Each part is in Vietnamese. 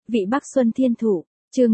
Vị Bắc Xuân Thiên Thụ, chương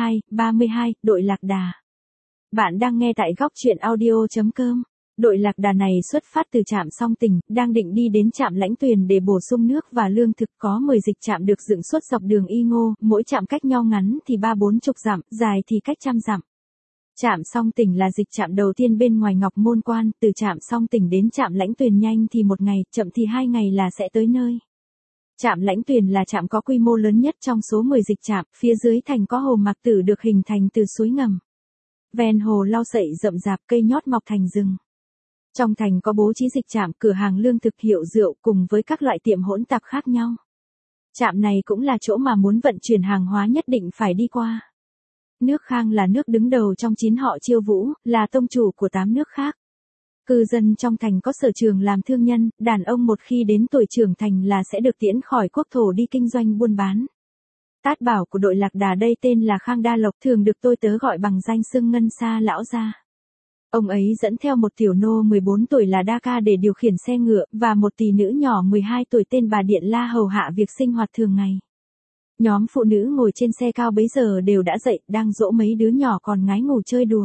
32, đội lạc đà. Bạn đang nghe tại góc truyện audio.com. Đội lạc đà này xuất phát từ trạm Song Tỉnh, đang định đi đến trạm Lãnh Tuyền để bổ sung nước và lương thực. Có 10 dịch trạm được dựng suốt dọc đường Y Ngô, mỗi trạm cách nhau ngắn thì 30-40 dặm, dài thì cách trăm dặm. Trạm Song Tỉnh là dịch trạm đầu tiên bên ngoài Ngọc Môn Quan, từ trạm Song Tỉnh đến trạm Lãnh Tuyền nhanh thì 1 ngày, chậm thì 2 ngày là sẽ tới nơi. Trạm Lãnh Tuyền là trạm có quy mô lớn nhất trong số 10 dịch trạm, phía dưới thành có hồ Mạc Tử được hình thành từ suối ngầm. Ven hồ lau sậy rậm rạp, cây nhót mọc thành rừng. Trong thành có bố trí dịch trạm, cửa hàng lương thực, hiệu rượu cùng với các loại tiệm hỗn tạp khác nhau. Trạm này cũng là chỗ mà muốn vận chuyển hàng hóa nhất định phải đi qua. Nước Khang là nước đứng đầu trong 9 họ Chiêu Vũ, là tông chủ của 8 nước khác. Cư dân trong thành có sở trường làm thương nhân, đàn ông một khi đến tuổi trưởng thành là sẽ được tiễn khỏi quốc thổ đi kinh doanh buôn bán. Tát bảo của đội lạc đà đây tên là Khang Đa Lộc, thường được tôi tớ gọi bằng danh xưng Ngân Sa lão gia. Ông ấy dẫn theo một tiểu nô 14 tuổi là Đa Ca để điều khiển xe ngựa, và một tỷ nữ nhỏ 12 tuổi tên bà Điện La hầu hạ việc sinh hoạt thường ngày. Nhóm phụ nữ ngồi trên xe cao bấy giờ đều đã dậy, đang dỗ mấy đứa nhỏ còn ngái ngủ chơi đùa.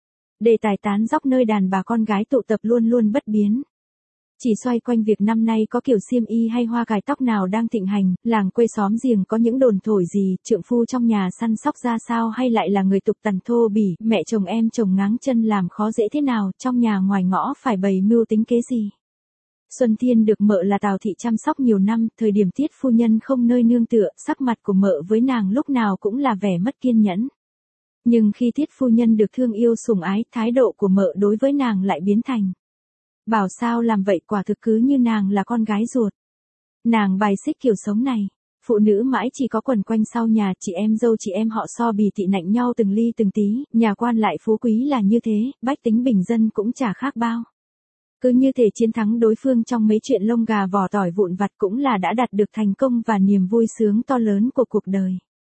Đề tài tán dóc nơi đàn bà con gái tụ tập luôn luôn bất biến. Chỉ xoay quanh việc năm nay có kiểu xiêm y hay hoa cài tóc nào đang thịnh hành, làng quê xóm giềng có những đồn thổi gì, trượng phu trong nhà săn sóc ra sao, hay lại là người tục tằn thô bỉ, mẹ chồng em chồng ngáng chân làm khó dễ thế nào, trong nhà ngoài ngõ phải bày mưu tính kế gì. Xuân Thiên được mợ là Tào Thị chăm sóc nhiều năm, thời điểm Tiết phu nhân không nơi nương tựa, sắc mặt của mợ với nàng lúc nào cũng là vẻ mất kiên nhẫn. Nhưng khi Tiết phu nhân được thương yêu sủng ái, thái độ của mợ đối với nàng lại biến thành. Bảo sao làm vậy, quả thực cứ như nàng là con gái ruột. Nàng bài xích kiểu sống này. Phụ nữ mãi chỉ có quần quanh sau nhà, chị em dâu chị em họ so bì tị nạnh nhau từng ly từng tí, nhà quan lại phú quý là như thế, bách tính bình dân cũng chả khác bao. Cứ như thể chiến thắng đối phương trong mấy chuyện lông gà vỏ tỏi vụn vặt cũng là đã đạt được thành công và niềm vui sướng to lớn của cuộc đời.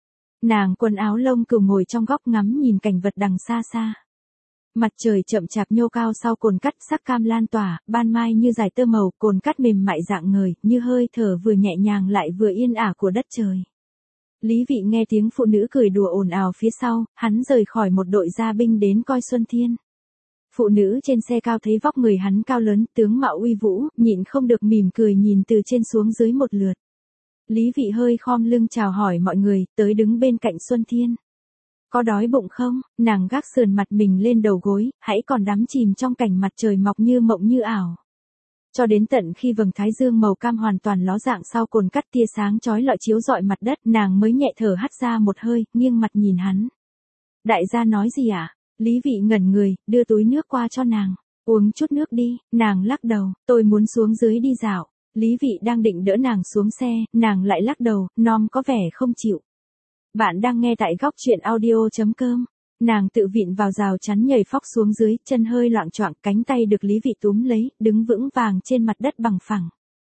Nàng quần áo lông cừu ngồi trong góc ngắm nhìn cảnh vật đằng xa xa. Mặt trời chậm chạp nhô cao sau cồn cắt, sắc cam lan tỏa, ban mai như dải tơ màu, cồn cắt mềm mại rạng ngời, như hơi thở vừa nhẹ nhàng lại vừa yên ả của đất trời. Lý Vị nghe tiếng phụ nữ cười đùa ồn ào phía sau, hắn rời khỏi một đội gia binh đến coi Xuân Thiên. Phụ nữ trên xe cao thấy vóc người hắn cao lớn, tướng mạo uy vũ, nhịn không được mỉm cười nhìn từ trên xuống dưới một lượt. Lý Vị hơi khom lưng chào hỏi mọi người, tới đứng bên cạnh Xuân Thiên. Có đói bụng không? Nàng gác sườn mặt mình lên đầu gối, hãy còn đắm chìm trong cảnh mặt trời mọc như mộng như ảo. Cho đến tận khi vầng thái dương màu cam hoàn toàn ló dạng sau cồn cắt, tia sáng chói lọi chiếu rọi mặt đất, nàng mới nhẹ thở hắt ra một hơi, nghiêng mặt nhìn hắn. Đại gia nói gì ạ? Lý Vị ngẩn người, đưa túi nước qua cho nàng. Uống chút nước đi. Nàng lắc đầu, tôi muốn xuống dưới đi dạo. Lý Vị đang định đỡ nàng xuống xe, nàng lại lắc đầu, nom có vẻ không chịu. Bạn đang nghe tại góc truyện audio.com. Nàng tự vịn vào rào chắn nhảy phóc xuống dưới, chân hơi loạng choạng, cánh tay được Lý Vị túm lấy, đứng vững vàng trên mặt đất bằng phẳng.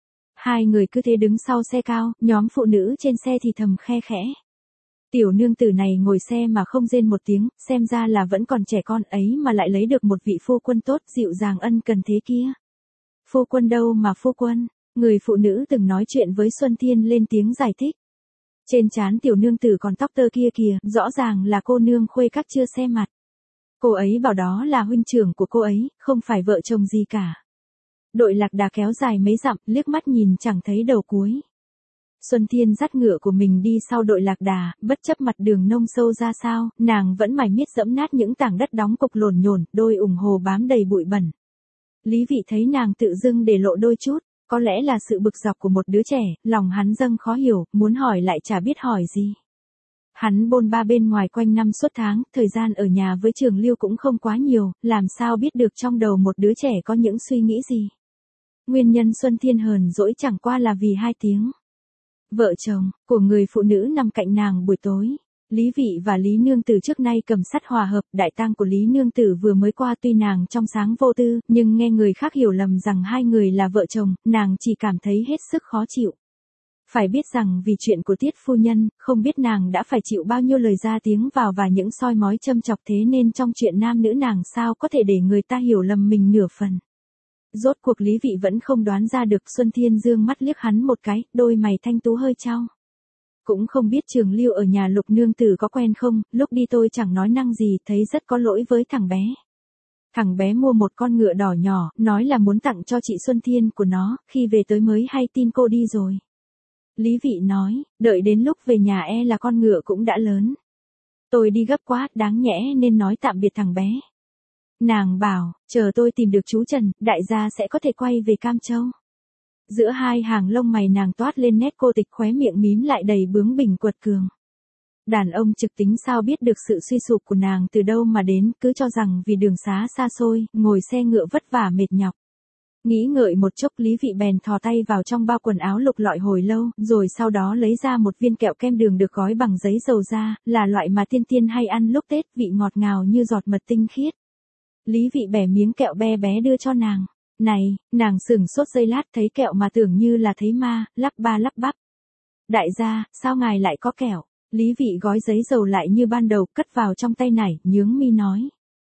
Hai người cứ thế đứng sau xe cao, nhóm phụ nữ trên xe thì thầm khe khẽ. Tiểu nương tử này ngồi xe mà không rên một tiếng, xem ra là vẫn còn trẻ con ấy mà lại lấy được một vị phu quân tốt, dịu dàng ân cần thế kia. Phu quân đâu mà phu quân? Người phụ nữ từng nói chuyện với Xuân Thiên lên tiếng giải thích. Trên trán tiểu nương tử còn tóc tơ kia kìa, rõ ràng là cô nương khuê các chưa xem mặt. Cô ấy bảo đó là huynh trưởng của cô ấy, không phải vợ chồng gì cả. Đội lạc đà kéo dài mấy dặm, liếc mắt nhìn chẳng thấy đầu cuối. Xuân Thiên dắt ngựa của mình đi sau đội lạc đà, bất chấp mặt đường nông sâu ra sao, nàng vẫn mải miết dẫm nát những tảng đất đóng cục lổn nhổn, đôi ủng hồ bám đầy bụi bẩn. Lý Vị thấy nàng tự dưng để lộ đôi chút. Có lẽ là sự bực dọc của một đứa trẻ, lòng hắn dâng khó hiểu, muốn hỏi lại chả biết hỏi gì. Hắn bôn ba bên ngoài quanh năm suốt tháng, thời gian ở nhà với Trường Lưu cũng không quá nhiều, làm sao biết được trong đầu một đứa trẻ có những suy nghĩ gì. Nguyên nhân Xuân Thiên hờn dỗi chẳng qua là vì 2 tiếng. Vợ chồng, của người phụ nữ nằm cạnh nàng buổi tối. Lý Vị và Lý Nương Tử trước nay cầm sắt hòa hợp, đại tang của Lý Nương Tử vừa mới qua, tuy nàng trong sáng vô tư, nhưng nghe người khác hiểu lầm rằng hai người là vợ chồng, nàng chỉ cảm thấy hết sức khó chịu. Phải biết rằng vì chuyện của Tiết phu nhân, không biết nàng đã phải chịu bao nhiêu lời ra tiếng vào và những soi mói châm chọc, thế nên trong chuyện nam nữ nàng sao có thể để người ta hiểu lầm mình nửa phần. Rốt cuộc Lý Vị vẫn không đoán ra được. Xuân Thiên dương mắt liếc hắn một cái, đôi mày thanh tú hơi chau. cũng không biết Trường Lưu ở nhà Lục nương tử có quen không, lúc đi tôi chẳng nói năng gì, thấy rất có lỗi với thằng bé. Thằng bé mua một con ngựa đỏ nhỏ, nói là muốn tặng cho chị Xuân Thiên của nó, khi về tới mới hay tin cô đi rồi. Lý Vị nói, đợi đến lúc về nhà là con ngựa cũng đã lớn. Tôi đi gấp quá, đáng nhẽ nên nói tạm biệt thằng bé. Nàng bảo, chờ tôi tìm được chú Trần, đại gia sẽ có thể quay về Cam Châu. Giữa hai hàng lông mày nàng toát lên nét cô tịch, khóe miệng mím lại đầy bướng bỉnh quật cường. Đàn ông trực tính sao biết được sự suy sụp của nàng từ đâu mà đến, cứ cho rằng vì đường xá xa xôi, ngồi xe ngựa vất vả mệt nhọc. Nghĩ ngợi một chốc, Lý Vị bèn thò tay vào trong bao quần áo lục lọi hồi lâu, rồi sau đó lấy ra một viên kẹo kem đường được gói bằng giấy dầu da, là loại mà tiên tiên hay ăn lúc Tết, vị ngọt ngào như giọt mật tinh khiết. Lý Vị bẻ miếng kẹo bé bé đưa cho nàng. Này, nàng sửng sốt giây lát thấy kẹo mà tưởng như là thấy ma, lắp ba lắp bắp. Đại gia, sao ngài lại có kẹo? Lý Vị gói giấy dầu lại như ban đầu, cất vào trong tay nải, nhướng mi nói.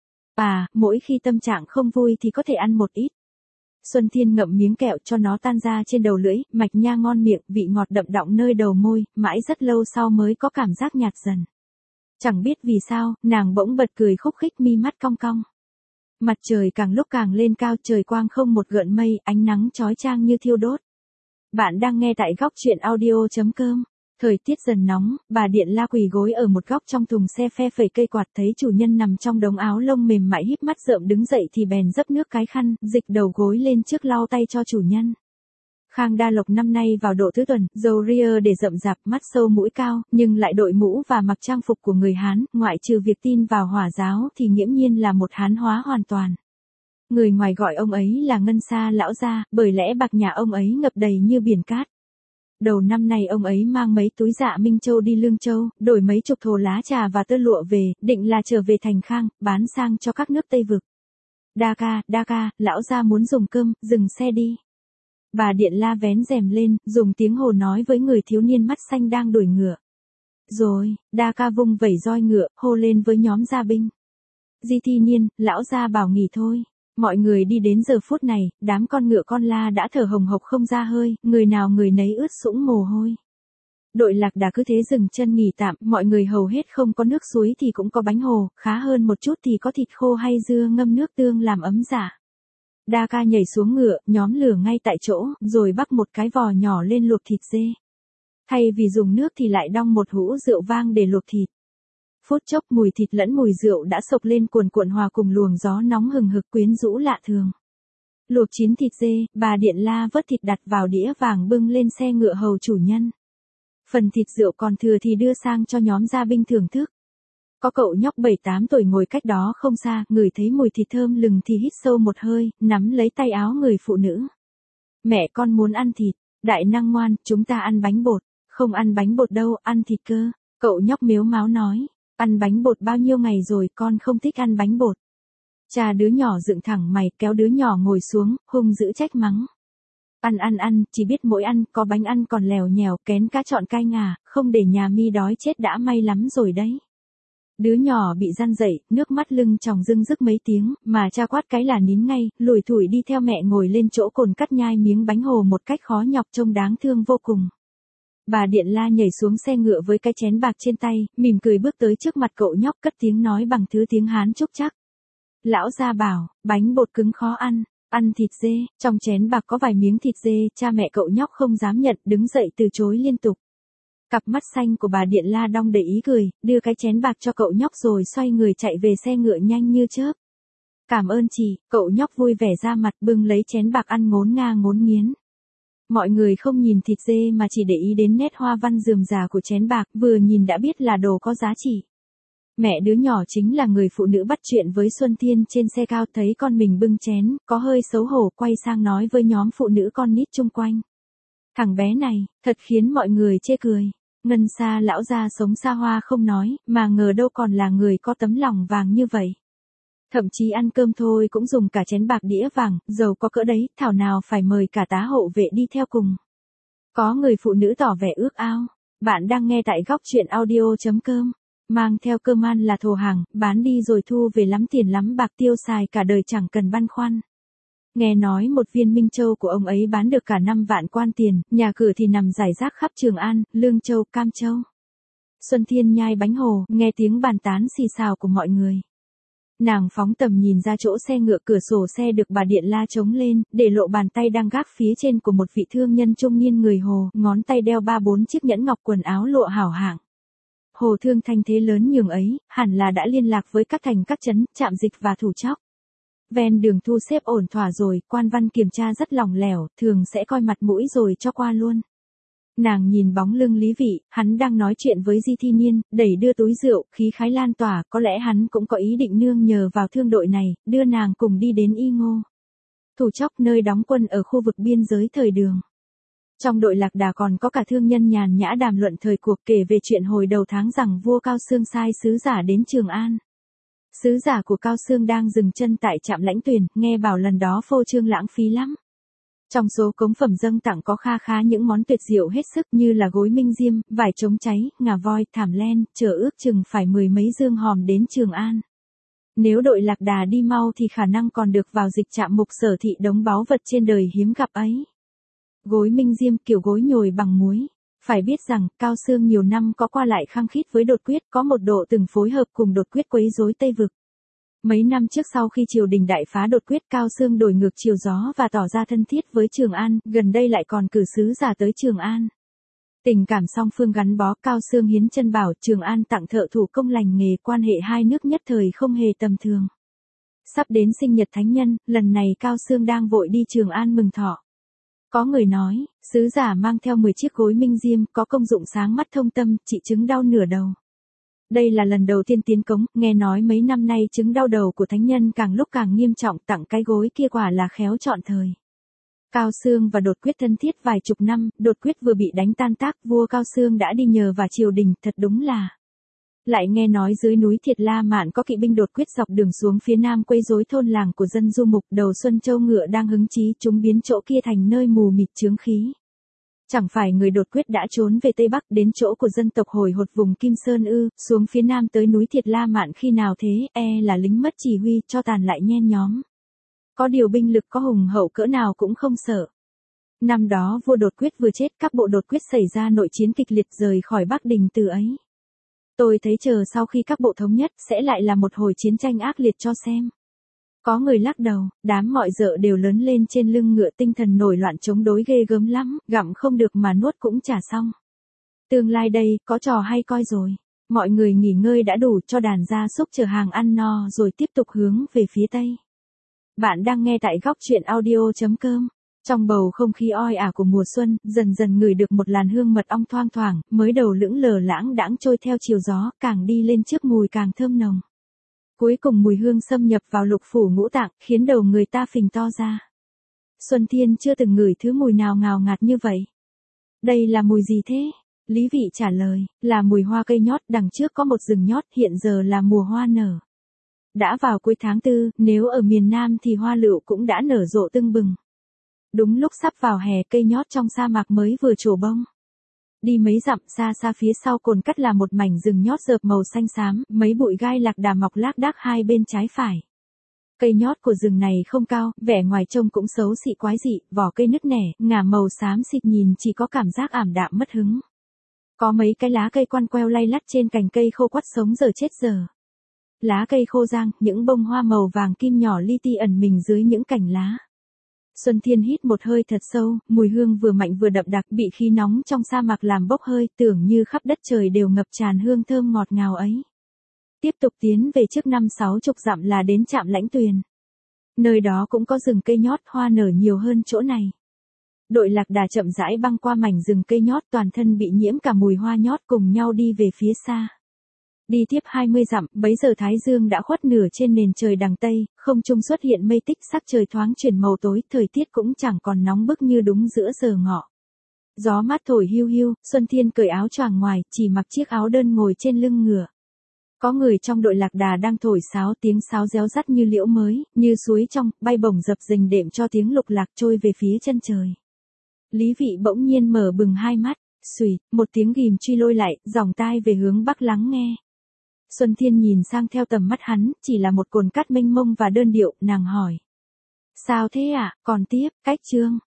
Mỗi khi tâm trạng không vui thì có thể ăn một ít. Xuân Thiên ngậm miếng kẹo cho nó tan ra trên đầu lưỡi, mạch nha ngon miệng, vị ngọt đậm đọng nơi đầu môi, mãi rất lâu sau mới có cảm giác nhạt dần. Chẳng biết vì sao, nàng bỗng bật cười khúc khích, mi mắt cong cong. Mặt trời càng lúc càng lên cao, trời quang không một gợn mây, ánh nắng chói chang như thiêu đốt. Bạn đang nghe tại góc truyện audio.com. Thời tiết dần nóng, bà Điện La quỳ gối ở một góc trong thùng xe phe phẩy cây quạt, thấy chủ nhân nằm trong đống áo lông mềm mại híp mắt rợm đứng dậy thì bèn dấp nước cái khăn, dịch đầu gối lên trước lau tay cho chủ nhân. Khang Đa Lộc năm nay vào độ tứ tuần, râu ria để rậm rạp, mắt sâu mũi cao, nhưng lại đội mũ và mặc trang phục của người Hán, ngoại trừ việc tin vào Hỏa giáo thì nghiễm nhiên là một Hán hóa hoàn toàn. Người ngoài gọi ông ấy là Ngân Sa lão gia, bởi lẽ bạc nhà ông ấy ngập đầy như biển cát. Đầu năm nay ông ấy mang mấy túi dạ Minh Châu đi Lương Châu, đổi mấy chục thồ lá trà và tơ lụa về, định là trở về thành Khang, bán sang cho các nước Tây Vực. Đa ca, lão gia muốn dùng cơm, dừng xe đi. Bà Điện La vén rèm lên, dùng tiếng Hồ nói với người thiếu niên mắt xanh đang đuổi ngựa. Rồi, Đa ca vung vẩy roi ngựa, hô lên với nhóm gia binh. Di Thi Niên, lão gia bảo nghỉ thôi. Mọi người đi đến giờ phút này, đám con ngựa con la đã thở hồng hộc không ra hơi, người nào người nấy ướt sũng mồ hôi. Đội Lạc Đà cứ thế dừng chân nghỉ tạm, mọi người hầu hết không có nước suối thì cũng có bánh hồ, khá hơn một chút thì có thịt khô hay dưa ngâm nước tương làm ấm dạ. Đa ca nhảy xuống ngựa, nhóm lửa ngay tại chỗ, rồi bắc một cái vò nhỏ lên luộc thịt dê. Thay vì dùng nước thì lại đong một hũ rượu vang để luộc thịt. Phút chốc mùi thịt lẫn mùi rượu đã sộc lên cuồn cuộn hòa cùng luồng gió nóng hừng hực quyến rũ lạ thường. Luộc chín thịt dê, bà Điện La vớt thịt đặt vào đĩa vàng bưng lên xe ngựa hầu chủ nhân. Phần thịt rượu còn thừa thì đưa sang cho nhóm gia binh thưởng thức. Có cậu nhóc 7-8 tuổi ngồi cách đó không xa, ngửi thấy mùi thịt thơm lừng thì hít sâu một hơi, nắm lấy tay áo người phụ nữ. Mẹ con muốn ăn thịt, đại năng ngoan, chúng ta ăn bánh bột. Không ăn bánh bột đâu, ăn thịt cơ, cậu nhóc mếu máo nói. Ăn bánh bột bao nhiêu ngày rồi, con không thích ăn bánh bột. Cha đứa nhỏ dựng thẳng mày, kéo đứa nhỏ ngồi xuống, hung dữ trách mắng. Ăn, chỉ biết mỗi ăn, có bánh ăn còn lèo nhèo, kén cá chọn cay ngà, không để nhà mi đói chết đã may lắm rồi đấy. Đứa nhỏ bị răn dậy, nước mắt lưng tròng rưng rức mấy tiếng, mà cha quát cái là nín ngay, lủi thủi đi theo mẹ ngồi lên chỗ cồn cắt nhai miếng bánh hồ một cách khó nhọc trông đáng thương vô cùng. Bà Điện La nhảy xuống xe ngựa với cái chén bạc trên tay, mỉm cười bước tới trước mặt cậu nhóc cất tiếng nói bằng thứ tiếng Hán trúc chắc. Lão gia bảo, bánh bột cứng khó ăn, ăn thịt dê, trong chén bạc có vài miếng thịt dê, cha mẹ cậu nhóc không dám nhận, đứng dậy từ chối liên tục. Cặp mắt xanh của bà Điện La đong đầy ý cười, đưa cái chén bạc cho cậu nhóc rồi xoay người chạy về xe ngựa nhanh như chớp. Cảm ơn chị, cậu nhóc vui vẻ ra mặt bưng lấy chén bạc ăn ngốn nga ngốn nghiến. Mọi người không nhìn thịt dê mà chỉ để ý đến nét hoa văn rườm rà của chén bạc, vừa nhìn đã biết là đồ có giá trị. Mẹ đứa nhỏ chính là người phụ nữ bắt chuyện với Xuân Thiên trên xe cao, thấy con mình bưng chén, có hơi xấu hổ quay sang nói với nhóm phụ nữ con nít chung quanh. Thằng bé này, thật khiến mọi người chê cười. Ngân Sa lão gia sống xa hoa không nói, mà ngờ đâu còn là người có tấm lòng vàng như vậy. Thậm chí ăn cơm thôi cũng dùng cả chén bạc đĩa vàng, giàu có cỡ đấy, thảo nào phải mời cả tá hộ vệ đi theo cùng. Có người phụ nữ tỏ vẻ ước ao. Bạn đang nghe tại góc truyện audio.com. Mang theo cơm ăn là thồ hàng, bán đi rồi thu về lắm tiền lắm bạc tiêu xài cả đời chẳng cần băn khoăn. Nghe nói một viên Minh Châu của ông ấy bán được cả 5 vạn quan tiền, nhà cửa thì nằm rải rác khắp Trường An, Lương Châu, Cam Châu. Xuân Thiên nhai bánh hồ, nghe tiếng bàn tán xì xào của mọi người. Nàng phóng tầm nhìn ra chỗ xe ngựa, cửa sổ xe được bà Điện La chống lên, để lộ bàn tay đang gác phía trên của một vị thương nhân trung niên người Hồ, ngón tay đeo 3-4 chiếc nhẫn ngọc, quần áo lụa hảo hạng. Hồ Thương thanh thế lớn nhường ấy, hẳn là đã liên lạc với các thành các trấn, trạm dịch và thủ chóc. Ven đường thu xếp ổn thỏa rồi, quan văn kiểm tra rất lỏng lẻo, thường sẽ coi mặt mũi rồi cho qua luôn. Nàng nhìn bóng lưng Lý Vị, hắn đang nói chuyện với Di Thi Niên, đẩy đưa túi rượu, khí khái lan tỏa, có lẽ hắn cũng có ý định nương nhờ vào thương đội này, đưa nàng cùng đi đến Y Ngô. Thủ chóc, nơi đóng quân ở khu vực biên giới thời Đường. Trong đội lạc đà còn có cả thương nhân nhàn nhã đàm luận thời cuộc, kể về chuyện hồi đầu tháng rằng vua Cao Xương sai sứ giả đến Trường An. Sứ giả của Cao Xương đang dừng chân tại trạm Lãnh Tuyền, nghe bảo lần đó phô trương lãng phí lắm. Trong số cống phẩm dâng tặng có kha khá những món tuyệt diệu hết sức, như là gối minh diêm, vải chống cháy, ngà voi, thảm len, chở ước chừng phải 10 mấy dương hòm đến Trường An. Nếu đội lạc đà đi mau thì khả năng còn được vào dịch trạm Mục Sở Thị, đống báu vật trên đời hiếm gặp ấy. Gối minh diêm, kiểu gối nhồi bằng muối. Phải biết rằng, Cao Xương nhiều năm có qua lại khăng khít với Đột Quyết, có một độ từng phối hợp cùng Đột Quyết quấy rối Tây Vực. Mấy năm trước sau khi triều đình đại phá Đột Quyết, Cao Xương đổi ngược chiều gió và tỏ ra thân thiết với Trường An, gần đây lại còn cử sứ giả tới Trường An. Tình cảm song phương gắn bó, Cao Xương hiến chân bảo, Trường An tặng thợ thủ công lành nghề, quan hệ hai nước nhất thời không hề tầm thường. Sắp đến sinh nhật thánh nhân, lần này Cao Xương đang vội đi Trường An mừng thọ. Có người nói, sứ giả mang theo 10 chiếc gối minh diêm, có công dụng sáng mắt thông tâm, trị chứng đau nửa đầu. Đây là lần đầu tiên tiến cống, nghe nói mấy năm nay chứng đau đầu của thánh nhân càng lúc càng nghiêm trọng, tặng cái gối kia quả là khéo chọn thời. Cao Xương và Đột Quyết thân thiết vài chục năm, Đột Quyết vừa bị đánh tan tác, vua Cao Xương đã đi nhờ vào triều đình, thật đúng là. Lại nghe nói dưới núi Thiệt La Mạn có kỵ binh Đột Quyết dọc đường xuống phía nam quấy rối thôn làng của dân du mục, đầu xuân châu ngựa đang hứng chí, chúng biến chỗ kia thành nơi mù mịt chướng khí. Chẳng phải người Đột Quyết đã trốn về Tây Bắc đến chỗ của dân tộc hồi hột vùng Kim Sơn ư, xuống phía nam tới núi Thiệt La Mạn khi nào thế, là lính mất chỉ huy, cho tàn lại nhen nhóm. Có điều binh lực có hùng hậu cỡ nào cũng không sợ. Năm đó vua Đột Quyết vừa chết, các bộ Đột Quyết xảy ra nội chiến kịch liệt, rời khỏi Bắc Đình từ ấy. Tôi thấy chờ sau khi các bộ thống nhất, sẽ lại là một hồi chiến tranh ác liệt cho xem. Có người lắc đầu, đám mọi dợ đều lớn lên trên lưng ngựa, tinh thần nổi loạn chống đối ghê gớm lắm, gặm không được mà nuốt cũng chả xong. Tương lai đây, có trò hay coi rồi. Mọi người nghỉ ngơi đã đủ, cho đàn gia súc chở hàng ăn no rồi tiếp tục hướng về phía Tây. Bạn đang nghe tại góc truyện audio.com. Trong bầu không khí oi ả của mùa xuân, dần dần ngửi được một làn hương mật ong thoang thoảng, mới đầu lững lờ lãng đãng trôi theo chiều gió, càng đi lên trước mùi càng thơm nồng. Cuối cùng mùi hương xâm nhập vào lục phủ ngũ tạng, khiến đầu người ta phình to ra. Xuân Thiên chưa từng ngửi thứ mùi nào ngào ngạt như vậy. Đây là mùi gì thế? Lý Vị trả lời, là mùi hoa cây nhót, đằng trước có một rừng nhót, hiện giờ là mùa hoa nở. Đã vào cuối tháng 4, nếu ở miền Nam thì hoa lựu cũng đã nở rộ tưng bừng. Đúng lúc sắp vào hè, cây nhót trong sa mạc mới vừa trổ bông. Đi mấy dặm, xa xa phía sau cồn cắt là một mảnh rừng nhót rợp màu xanh xám, mấy bụi gai lạc đà mọc lác đác hai bên trái phải. Cây nhót của rừng này không cao, vẻ ngoài trông cũng xấu xị quái dị, vỏ cây nứt nẻ, ngả màu xám xịt, nhìn chỉ có cảm giác ảm đạm mất hứng. Có mấy cái lá cây quăn queo lay lắt trên cành cây khô quắt, sống giờ chết giờ. Lá cây khô rang, những bông hoa màu vàng kim nhỏ li ti ẩn mình dưới những cành lá. Xuân Thiên hít một hơi thật sâu, mùi hương vừa mạnh vừa đậm đặc, bị khí nóng trong sa mạc làm bốc hơi, tưởng như khắp đất trời đều ngập tràn hương thơm ngọt ngào ấy. Tiếp tục tiến về trước 50-60 dặm là đến trạm Lãnh Tuyền. Nơi đó cũng có rừng cây nhót, hoa nở nhiều hơn chỗ này. Đội lạc đà chậm rãi băng qua mảnh rừng cây nhót, toàn thân bị nhiễm cả mùi hoa nhót, cùng nhau đi về phía xa. Đi tiếp 20 dặm, bấy giờ thái dương đã khuất nửa trên nền trời đằng Tây, không trung xuất hiện mây tích, sắc trời thoáng chuyển màu tối, thời tiết cũng chẳng còn nóng bức như đúng giữa giờ ngọ. Gió mát thổi hiu hiu, Xuân Thiên cởi áo choàng ngoài, chỉ mặc chiếc áo đơn ngồi trên lưng ngựa. Có người trong đội lạc đà đang thổi sáo, tiếng sáo réo rắt như liễu mới, như suối trong, bay bổng dập dềnh đệm cho tiếng lục lạc trôi về phía chân trời. Lý Vị bỗng nhiên mở bừng hai mắt, xùy, một tiếng ghim truy lôi lại, dòng tai về hướng bắc lắng nghe. Xuân Thiên nhìn sang theo tầm mắt hắn, chỉ là một cồn cát mênh mông và đơn điệu, nàng hỏi. Sao thế ạ? Còn tiếp, cách chương.